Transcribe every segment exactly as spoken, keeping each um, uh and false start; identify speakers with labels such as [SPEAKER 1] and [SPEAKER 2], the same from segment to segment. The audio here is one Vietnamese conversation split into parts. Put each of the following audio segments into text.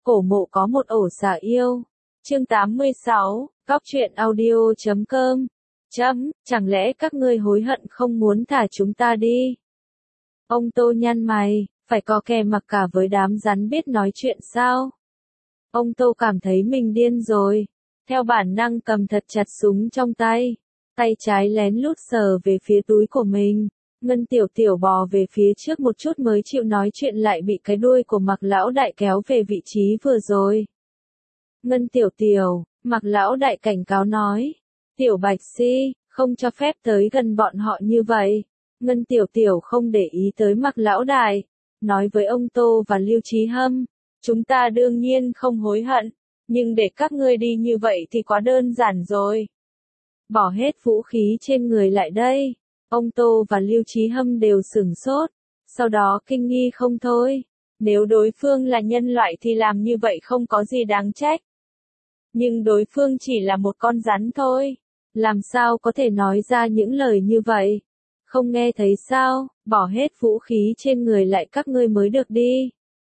[SPEAKER 1] Cổ mộ có một ổ xà yêu. Chương tám mươi sáu, Cóc truyện audio chấm com. Chấm, chẳng lẽ các ngươi hối hận không muốn thả chúng ta đi? Ông Tô nhăn mày, phải có kè mặc cả với đám rắn biết nói chuyện sao? Ông Tô cảm thấy mình điên rồi. Theo bản năng cầm thật chặt súng trong tay. Tay trái lén lút sờ về phía túi của mình. Ngân Tiểu Tiểu bò về phía trước một chút mới chịu nói chuyện lại bị cái đuôi của Mạc Lão Đại kéo về vị trí vừa rồi. Ngân Tiểu Tiểu, Mạc Lão Đại cảnh cáo nói. Tiểu Bạch Si, không cho phép tới gần bọn họ như vậy. Ngân Tiểu Tiểu không để ý tới Mạc Lão Đại. Nói với ông Tô và Lưu Chí Hâm. Chúng ta đương nhiên không hối hận. Nhưng để các ngươi đi như vậy thì quá đơn giản rồi. Bỏ hết vũ khí trên người lại đây. Ông Tô và Lưu Chí Hâm đều sửng sốt. Sau đó kinh nghi không thôi. Nếu đối phương là nhân loại thì làm như vậy không có gì đáng trách. Nhưng đối phương chỉ là một con rắn thôi. Làm sao có thể nói ra những lời như vậy? Không nghe thấy sao, bỏ hết vũ khí trên người lại các ngươi mới được đi.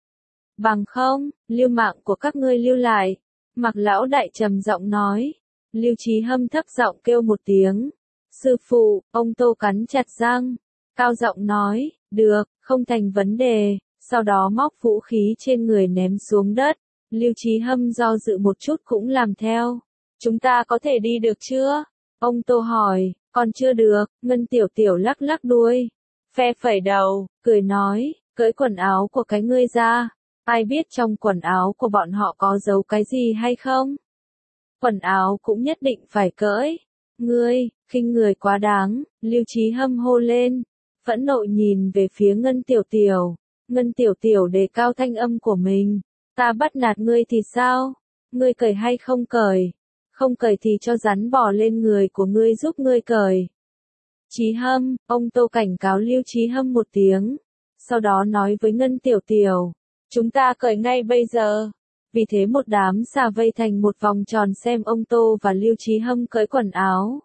[SPEAKER 1] Bằng không, lưu mạng của các ngươi lưu lại. Mạc Lão Đại trầm giọng nói. Lưu Chí Hâm thấp giọng kêu một tiếng. Sư phụ, ông Tô cắn chặt răng. Cao giọng nói, được, không thành vấn đề. Sau đó móc vũ khí trên người ném xuống đất. Lưu Chí Hâm do dự một chút cũng làm theo. Chúng ta có thể đi được chưa? Ông Tô hỏi, còn chưa được. Ngân Tiểu Tiểu lắc lắc đuôi. Phe phẩy đầu, cười nói, cởi quần áo của cái ngươi ra. Ai biết trong quần áo của bọn họ có giấu cái gì hay không? Quần áo cũng nhất định phải cởi. Ngươi, khinh người quá đáng, Lưu Chí Hâm hô lên. Phẫn nộ nhìn về phía Ngân Tiểu Tiểu. Ngân Tiểu Tiểu đề cao thanh âm của mình. Ta bắt nạt ngươi thì sao? Ngươi cởi hay không cởi? Không cởi thì cho rắn bò lên người của ngươi giúp ngươi cởi. Chí Hâm, ông Tô cảnh cáo Lưu Chí Hâm một tiếng. Sau đó nói với Ngân Tiểu Tiểu. Chúng ta cởi ngay bây giờ. Vì thế một đám xà vây thành một vòng tròn xem ông Tô và Lưu Chí Hâm cởi quần áo.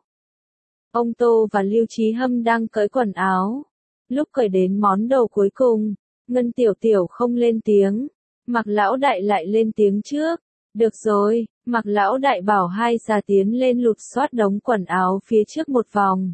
[SPEAKER 1] Ông Tô và Lưu Chí Hâm đang cởi quần áo. Lúc cởi đến món đồ cuối cùng, Ngân Tiểu Tiểu không lên tiếng. Mạc Lão Đại lại lên tiếng trước. Được rồi, Mạc Lão Đại bảo hai xà tiến lên lục soát đống quần áo phía trước một vòng.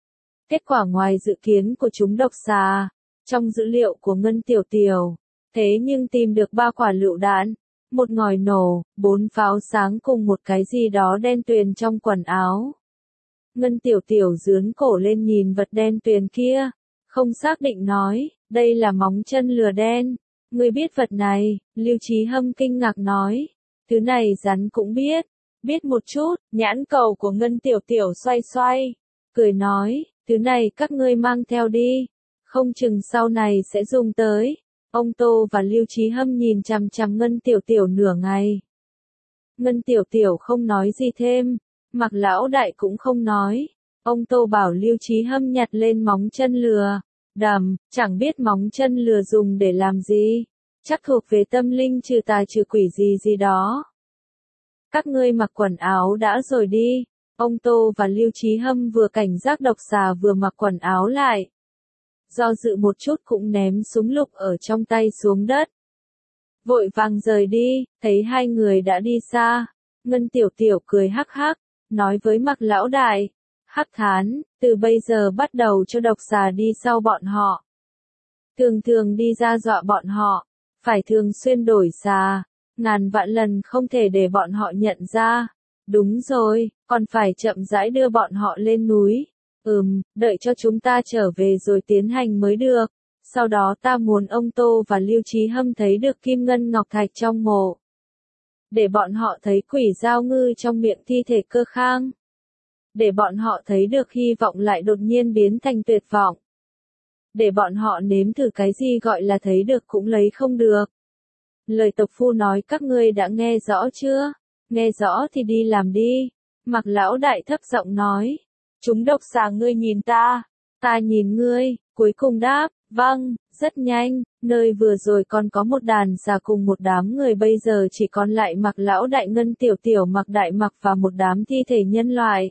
[SPEAKER 1] Kết quả ngoài dự kiến của chúng độc xà, trong dữ liệu của Ngân Tiểu Tiểu, thế nhưng tìm được ba quả lựu đạn, một ngòi nổ, bốn pháo sáng cùng một cái gì đó đen tuyền trong quần áo. Ngân Tiểu Tiểu dướn cổ lên nhìn vật đen tuyền kia, không xác định nói, đây là móng chân lừa đen. Ngươi biết vật này, Lưu Chí Hâm kinh ngạc nói, thứ này rắn cũng biết, biết một chút. Nhãn cầu của Ngân Tiểu Tiểu xoay xoay, cười nói, thứ này các ngươi mang theo đi, không chừng sau này sẽ dùng tới. Ông Tô và Lưu Chí Hâm nhìn chằm chằm Ngân Tiểu Tiểu nửa ngày. Ngân Tiểu Tiểu không nói gì thêm, Mạc Lão Đại cũng không nói. Ông Tô bảo Lưu Chí Hâm nhặt lên móng chân lừa. Đầm, chẳng biết móng chân lừa dùng để làm gì. Chắc thuộc về tâm linh trừ tà trừ quỷ gì gì đó. Các ngươi mặc quần áo đã rồi đi. Ông Tô và Lưu Chí Hâm vừa cảnh giác độc xà vừa mặc quần áo lại. Do dự một chút cũng ném súng lục ở trong tay xuống đất. Vội vàng rời đi, thấy hai người đã đi xa. Ngân Tiểu Tiểu cười hắc hắc, nói với Mạc Lão Đại. Hắc thán, từ bây giờ bắt đầu cho độc xà đi sau bọn họ. Thường thường đi ra dọa bọn họ, phải thường xuyên đổi xà, ngàn vạn lần không thể để bọn họ nhận ra. Đúng rồi, còn phải chậm rãi đưa bọn họ lên núi. Ừm, đợi cho chúng ta trở về rồi tiến hành mới được. Sau đó ta muốn ông Tô và Lưu Chí Hâm thấy được kim ngân ngọc thạch trong mộ. Để bọn họ thấy quỷ giao ngư trong miệng thi thể Cơ Khang. Để bọn họ thấy được hy vọng lại đột nhiên biến thành tuyệt vọng. Để bọn họ nếm thử cái gì gọi là thấy được cũng lấy không được. Lời tộc phu nói các ngươi đã nghe rõ chưa? Nghe rõ thì đi làm đi. Mạc Lão Đại thấp giọng nói. Chúng độc xà ngươi nhìn ta, ta nhìn ngươi, cuối cùng đáp, vâng, rất nhanh, nơi vừa rồi còn có một đàn xà cùng một đám người bây giờ chỉ còn lại Mạc Lão Đại Ngân Tiểu Tiểu Mạc Đại Mạc và một đám thi thể nhân loại.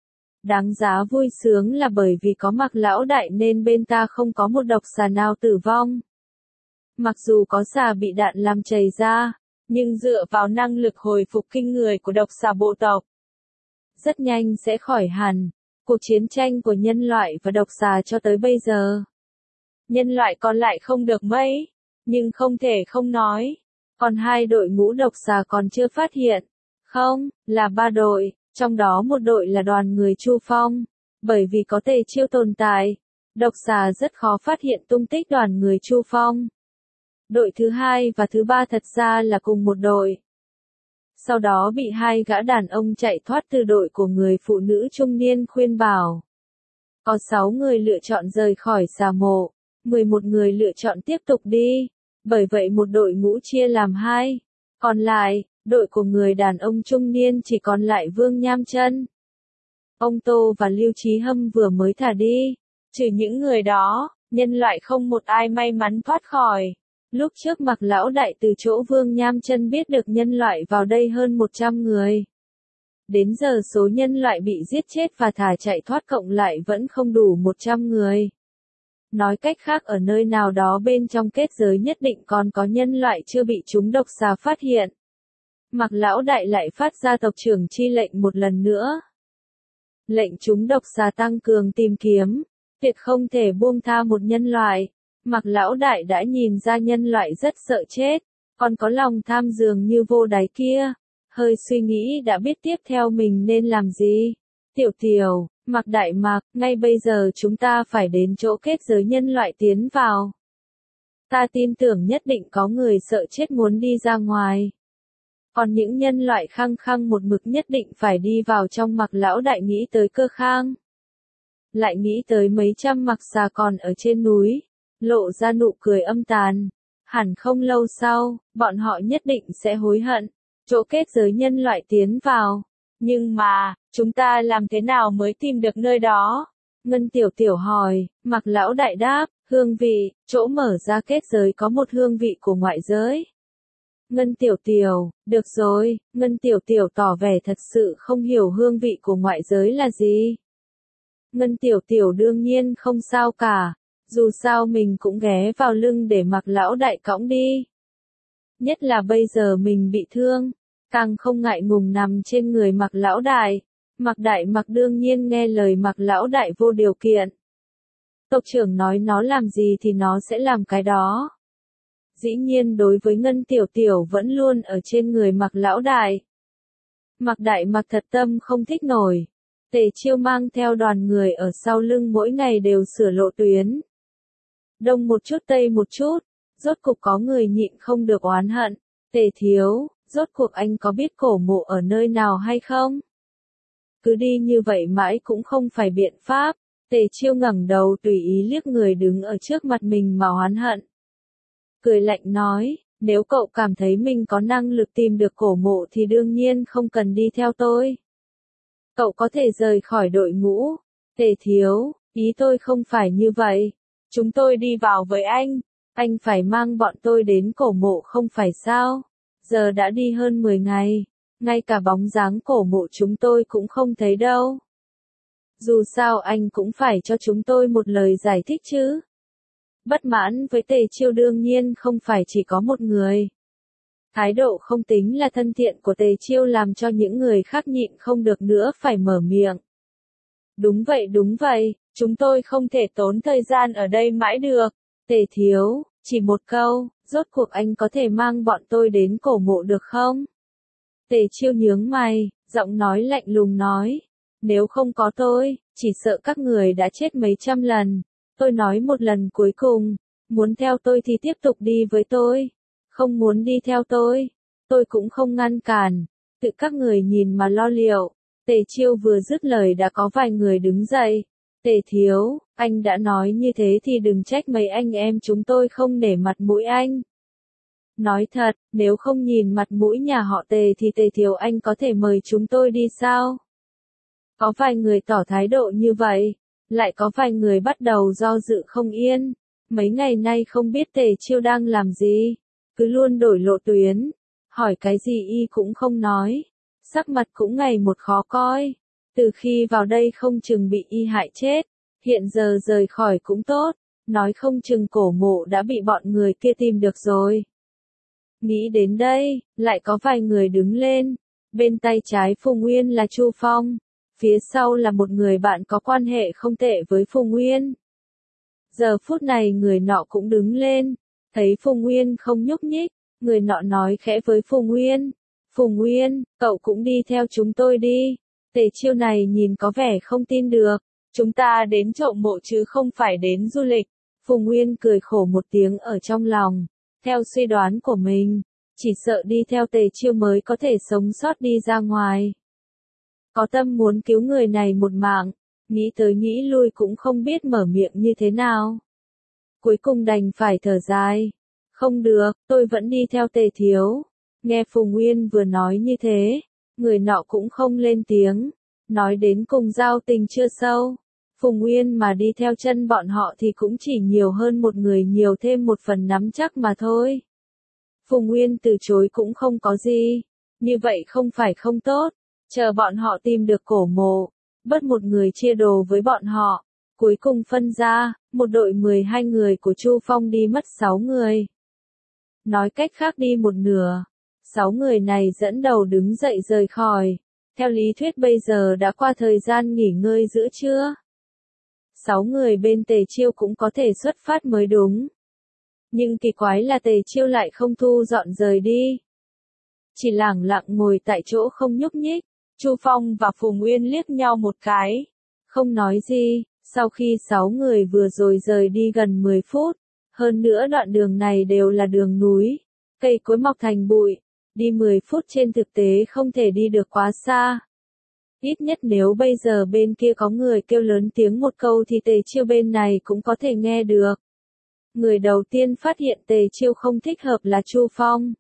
[SPEAKER 1] Đáng giá vui sướng là bởi vì có Mạc Lão Đại nên bên ta không có một độc xà nào tử vong. Mặc dù có xà bị đạn làm chảy ra, nhưng dựa vào năng lực hồi phục kinh người của độc xà bộ tộc, rất nhanh sẽ khỏi hẳn. Cuộc chiến tranh của nhân loại và độc xà cho tới bây giờ, nhân loại còn lại không được mấy, nhưng không thể không nói, còn hai đội ngũ độc xà còn chưa phát hiện. Không, là ba đội, trong đó một đội là đoàn người Chu Phong, bởi vì có Tề Chiêu tồn tại, độc xà rất khó phát hiện tung tích đoàn người Chu Phong. Đội thứ hai và thứ ba thật ra là cùng một đội. Sau đó bị hai gã đàn ông chạy thoát từ đội của người phụ nữ trung niên khuyên bảo. Có sáu người lựa chọn rời khỏi xà mộ, mười một người lựa chọn tiếp tục đi, bởi vậy một đội ngũ chia làm hai. Còn lại, đội của người đàn ông trung niên chỉ còn lại Vương Nham Chân. Ông Tô và Lưu Chí Hâm vừa mới thả đi, trừ những người đó, nhân loại không một ai may mắn thoát khỏi. Lúc trước Mạc Lão Đại từ chỗ Vương Nham Chân biết được nhân loại vào đây hơn một trăm người. Đến giờ số nhân loại bị giết chết và thả chạy thoát cộng lại vẫn không đủ một trăm người. Nói cách khác ở nơi nào đó bên trong kết giới nhất định còn có nhân loại chưa bị chúng độc xà phát hiện. Mạc Lão Đại lại phát ra tộc trưởng chi lệnh một lần nữa. Lệnh chúng độc xà tăng cường tìm kiếm, tuyệt không thể buông tha một nhân loại. Mạc Lão Đại đã nhìn ra nhân loại rất sợ chết, còn có lòng tham dường như vô đáy kia. Hơi suy nghĩ đã biết tiếp theo mình nên làm gì. Tiểu Tiểu, Mạc Đại Mạc, ngay bây giờ chúng ta phải đến chỗ kết giới nhân loại tiến vào. Ta tin tưởng nhất định có người sợ chết muốn đi ra ngoài. Còn những nhân loại khăng khăng một mực nhất định phải đi vào trong. Mạc Lão Đại nghĩ tới Cơ Khang. Lại nghĩ tới mấy trăm mặc xà còn ở trên núi, lộ ra nụ cười âm tàn. Hẳn không lâu sau, bọn họ nhất định sẽ hối hận. Chỗ kết giới nhân loại tiến vào. Nhưng mà, chúng ta làm thế nào mới tìm được nơi đó? Ngân Tiểu Tiểu hỏi. Mạc Lão Đại đáp, hương vị, chỗ mở ra kết giới có một hương vị của ngoại giới. Ngân Tiểu Tiểu, được rồi, Ngân Tiểu Tiểu tỏ vẻ thật sự không hiểu hương vị của ngoại giới là gì. Ngân Tiểu Tiểu đương nhiên không sao cả, dù sao mình cũng ghé vào lưng để Mạc Lão Đại cõng đi. Nhất là bây giờ mình bị thương, càng không ngại ngùng nằm trên người Mạc Lão Đại. Mạc Đại Mạc đương nhiên nghe lời Mạc Lão Đại vô điều kiện. Tộc trưởng nói nó làm gì thì nó sẽ làm cái đó. Dĩ nhiên đối với Ngân Tiểu Tiểu vẫn luôn ở trên người Mạc Lão Đại. Mạc Đại Mạc thật tâm không thích nổi. Tề Chiêu mang theo đoàn người ở sau lưng mỗi ngày đều sửa lộ tuyến. Đông một chút tây một chút, rốt cục có người nhịn không được oán hận. Tề thiếu, rốt cuộc anh có biết cổ mộ ở nơi nào hay không? Cứ đi như vậy mãi cũng không phải biện pháp. Tề Chiêu ngẩng đầu tùy ý liếc người đứng ở trước mặt mình mà oán hận. Cười lạnh nói, nếu cậu cảm thấy mình có năng lực tìm được cổ mộ thì đương nhiên không cần đi theo tôi. Cậu có thể rời khỏi đội ngũ. Tề thiếu, ý tôi không phải như vậy. Chúng tôi đi vào với anh, anh phải mang bọn tôi đến cổ mộ không phải sao? Giờ đã đi hơn mười ngày, ngay cả bóng dáng cổ mộ chúng tôi cũng không thấy đâu. Dù sao anh cũng phải cho chúng tôi một lời giải thích chứ. Bất mãn với Tề Chiêu đương nhiên không phải chỉ có một người. Thái độ không tính là thân thiện của Tề Chiêu làm cho những người khác nhịn không được nữa phải mở miệng. Đúng vậy đúng vậy, chúng tôi không thể tốn thời gian ở đây mãi được. Tề thiếu, chỉ một câu, rốt cuộc anh có thể mang bọn tôi đến cổ mộ được không? Tề Chiêu nhướng mày, giọng nói lạnh lùng nói. Nếu không có tôi, chỉ sợ các người đã chết mấy trăm lần. Tôi nói một lần cuối cùng, muốn theo tôi thì tiếp tục đi với tôi. Không muốn đi theo tôi, tôi cũng không ngăn cản. Tự các người nhìn mà lo liệu. Tề Chiêu vừa dứt lời đã có vài người đứng dậy. Tề thiếu, anh đã nói như thế thì đừng trách mấy anh em chúng tôi không nể mặt mũi anh. Nói thật, nếu không nhìn mặt mũi nhà họ Tề thì Tề thiếu anh có thể mời chúng tôi đi sao? Có vài người tỏ thái độ như vậy, lại có vài người bắt đầu do dự không yên. Mấy ngày nay không biết Tề Chiêu đang làm gì, cứ luôn đổi lộ tuyến, hỏi cái gì y cũng không nói, sắc mặt cũng ngày một khó coi. Từ khi vào đây không chừng bị y hại chết, hiện giờ rời khỏi cũng tốt, nói không chừng cổ mộ đã bị bọn người kia tìm được rồi. Nghĩ đến đây, lại có vài người đứng lên. Bên tay trái Phùng Nguyên là Chu Phong. Phía sau là một người bạn có quan hệ không tệ với Phùng Nguyên. Giờ phút này người nọ cũng đứng lên. Thấy Phùng Nguyên không nhúc nhích, người nọ nói khẽ với Phùng Nguyên. Phùng Nguyên, cậu cũng đi theo chúng tôi đi. Tề Chiêu này nhìn có vẻ không tin được. Chúng ta đến trộm mộ chứ không phải đến du lịch. Phùng Nguyên cười khổ một tiếng ở trong lòng. Theo suy đoán của mình, chỉ sợ đi theo Tề Chiêu mới có thể sống sót đi ra ngoài. Có tâm muốn cứu người này một mạng, nghĩ tới nghĩ lui cũng không biết mở miệng như thế nào. Cuối cùng đành phải thở dài. Không được, tôi vẫn đi theo Tề thiếu. Nghe Phùng Nguyên vừa nói như thế, người nọ cũng không lên tiếng. Nói đến cùng giao tình chưa sâu. Phùng Nguyên mà đi theo chân bọn họ thì cũng chỉ nhiều hơn một người nhiều thêm một phần nắm chắc mà thôi. Phùng Nguyên từ chối cũng không có gì. Như vậy không phải không tốt. Chờ bọn họ tìm được cổ mộ, bớt một người chia đồ với bọn họ. Cuối cùng phân ra, một đội mười hai người của Chu Phong đi mất sáu người. Nói cách khác đi một nửa. Sáu người này dẫn đầu đứng dậy rời khỏi. Theo lý thuyết bây giờ đã qua thời gian nghỉ ngơi giữa trưa. Sáu người bên Tề Chiêu cũng có thể xuất phát mới đúng. Nhưng kỳ quái là Tề Chiêu lại không thu dọn rời đi. Chỉ lẳng lặng ngồi tại chỗ không nhúc nhích. Chu Phong và Phùng Nguyên liếc nhau một cái. Không nói gì, sau khi sáu người vừa rồi rời đi gần mười phút. Hơn nữa đoạn đường này đều là đường núi. Cây cối mọc thành bụi. Đi mười phút trên thực tế không thể đi được quá xa. Ít nhất nếu bây giờ bên kia có người kêu lớn tiếng một câu thì Tề Chiêu bên này cũng có thể nghe được. Người đầu tiên phát hiện Tề Chiêu không thích hợp là Chu Phong.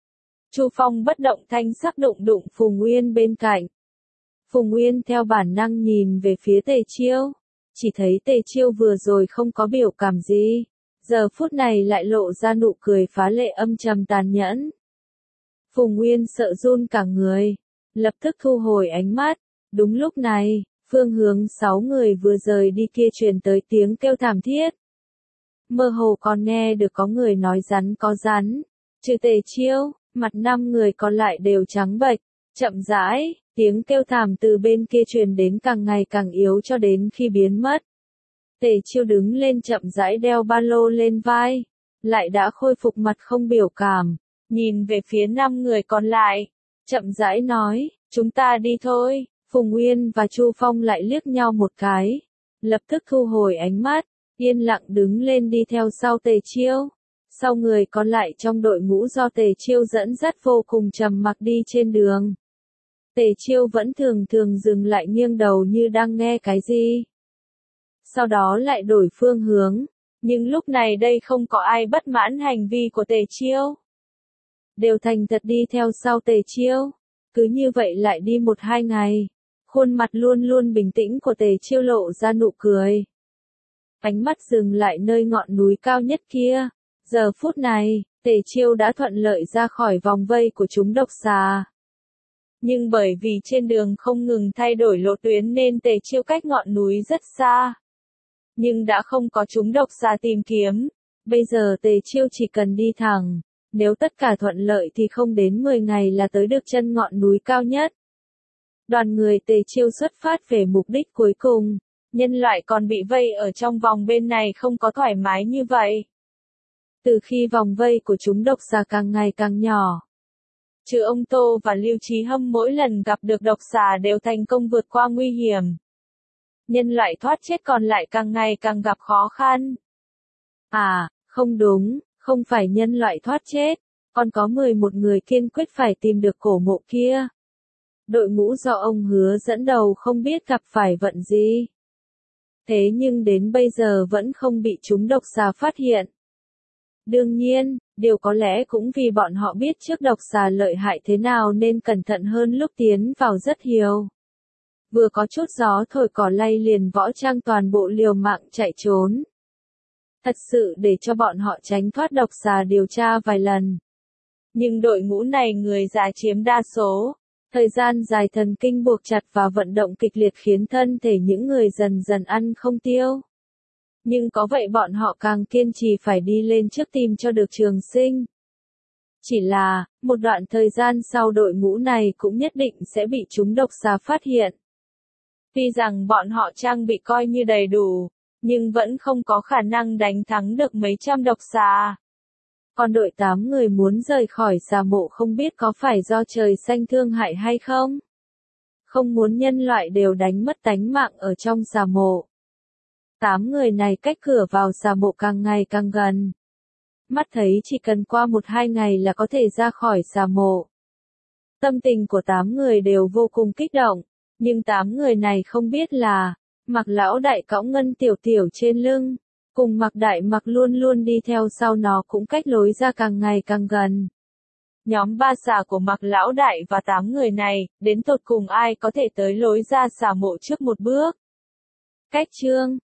[SPEAKER 1] Chu Phong bất động thanh sắc đụng đụng Phùng Nguyên bên cạnh. Phùng Nguyên theo bản năng nhìn về phía Tề Chiêu. Chỉ thấy Tề Chiêu vừa rồi không có biểu cảm gì. Giờ phút này lại lộ ra nụ cười phá lệ âm trầm tàn nhẫn. Phùng Nguyên sợ run cả người. Lập tức thu hồi ánh mắt. Đúng lúc này, phương hướng sáu người vừa rời đi kia truyền tới tiếng kêu thảm thiết. Mơ hồ còn nghe được có người nói rắn có rắn. Trừ Tề Chiêu, mặt năm người còn lại đều trắng bệch. Chậm rãi, tiếng kêu thảm từ bên kia truyền đến càng ngày càng yếu cho đến khi biến mất. Tề Chiêu đứng lên chậm rãi đeo ba lô lên vai. Lại đã khôi phục mặt không biểu cảm. Nhìn về phía năm người còn lại. Chậm rãi nói, chúng ta đi thôi. Phùng Nguyên và Chu Phong lại liếc nhau một cái. Lập tức thu hồi ánh mắt. Yên lặng đứng lên đi theo sau Tề Chiêu. Sau người còn lại trong đội ngũ do Tề Chiêu dẫn dắt vô cùng trầm mặc đi trên đường. Tề Chiêu vẫn thường thường dừng lại nghiêng đầu như đang nghe cái gì. Sau đó lại đổi phương hướng. Nhưng lúc này đây không có ai bất mãn hành vi của Tề Chiêu. Đều thành thật đi theo sau Tề Chiêu. Cứ như vậy lại đi một hai ngày. Khuôn mặt luôn luôn bình tĩnh của Tề Chiêu lộ ra nụ cười. Ánh mắt dừng lại nơi ngọn núi cao nhất kia. Giờ phút này, Tề Chiêu đã thuận lợi ra khỏi vòng vây của chúng độc xà. Nhưng bởi vì trên đường không ngừng thay đổi lộ tuyến nên Tề Chiêu cách ngọn núi rất xa. Nhưng đã không có chúng độc xà tìm kiếm. Bây giờ Tề Chiêu chỉ cần đi thẳng. Nếu tất cả thuận lợi thì không đến mười ngày là tới được chân ngọn núi cao nhất. Đoàn người Tề Chiêu xuất phát về mục đích cuối cùng. Nhân loại còn bị vây ở trong vòng bên này không có thoải mái như vậy. Từ khi vòng vây của chúng độc xà càng ngày càng nhỏ. Trừ ông Tô và Lưu Chí Hâm mỗi lần gặp được độc xà đều thành công vượt qua nguy hiểm. Nhân loại thoát chết còn lại càng ngày càng gặp khó khăn. À, không đúng, không phải nhân loại thoát chết, còn có mười một người kiên quyết phải tìm được cổ mộ kia. Đội ngũ do ông Hứa dẫn đầu không biết gặp phải vận gì. Thế nhưng đến bây giờ vẫn không bị chúng độc xà phát hiện. Đương nhiên, điều có lẽ cũng vì bọn họ biết trước độc xà lợi hại thế nào nên cẩn thận hơn lúc tiến vào rất nhiều. Vừa có chút gió thổi cỏ lay liền võ trang toàn bộ liều mạng chạy trốn. Thật sự để cho bọn họ tránh thoát độc xà điều tra vài lần. Nhưng đội ngũ này người già chiếm đa số. Thời gian dài thần kinh buộc chặt và vận động kịch liệt khiến thân thể những người dần dần ăn không tiêu. Nhưng có vậy bọn họ càng kiên trì phải đi lên trước tìm cho được trường sinh. Chỉ là, một đoạn thời gian sau đội ngũ này cũng nhất định sẽ bị chúng độc xà phát hiện. Tuy rằng bọn họ trang bị coi như đầy đủ, nhưng vẫn không có khả năng đánh thắng được mấy trăm độc xà. Còn đội tám người muốn rời khỏi xà mộ không biết có phải do trời xanh thương hại hay không? Không muốn nhân loại đều đánh mất tánh mạng ở trong xà mộ. Tám người này cách cửa vào xà mộ càng ngày càng gần. Mắt thấy chỉ cần qua một hai ngày là có thể ra khỏi xà mộ. Tâm tình của tám người đều vô cùng kích động, nhưng tám người này không biết là, Mạc lão đại cõng Ngân Tiểu Tiểu trên lưng, cùng Mạc đại Mạc luôn luôn đi theo sau nó cũng cách lối ra càng ngày càng gần. Nhóm ba xà của Mạc lão đại và tám người này, đến tột cùng ai có thể tới lối ra xà mộ trước một bước. Cách chương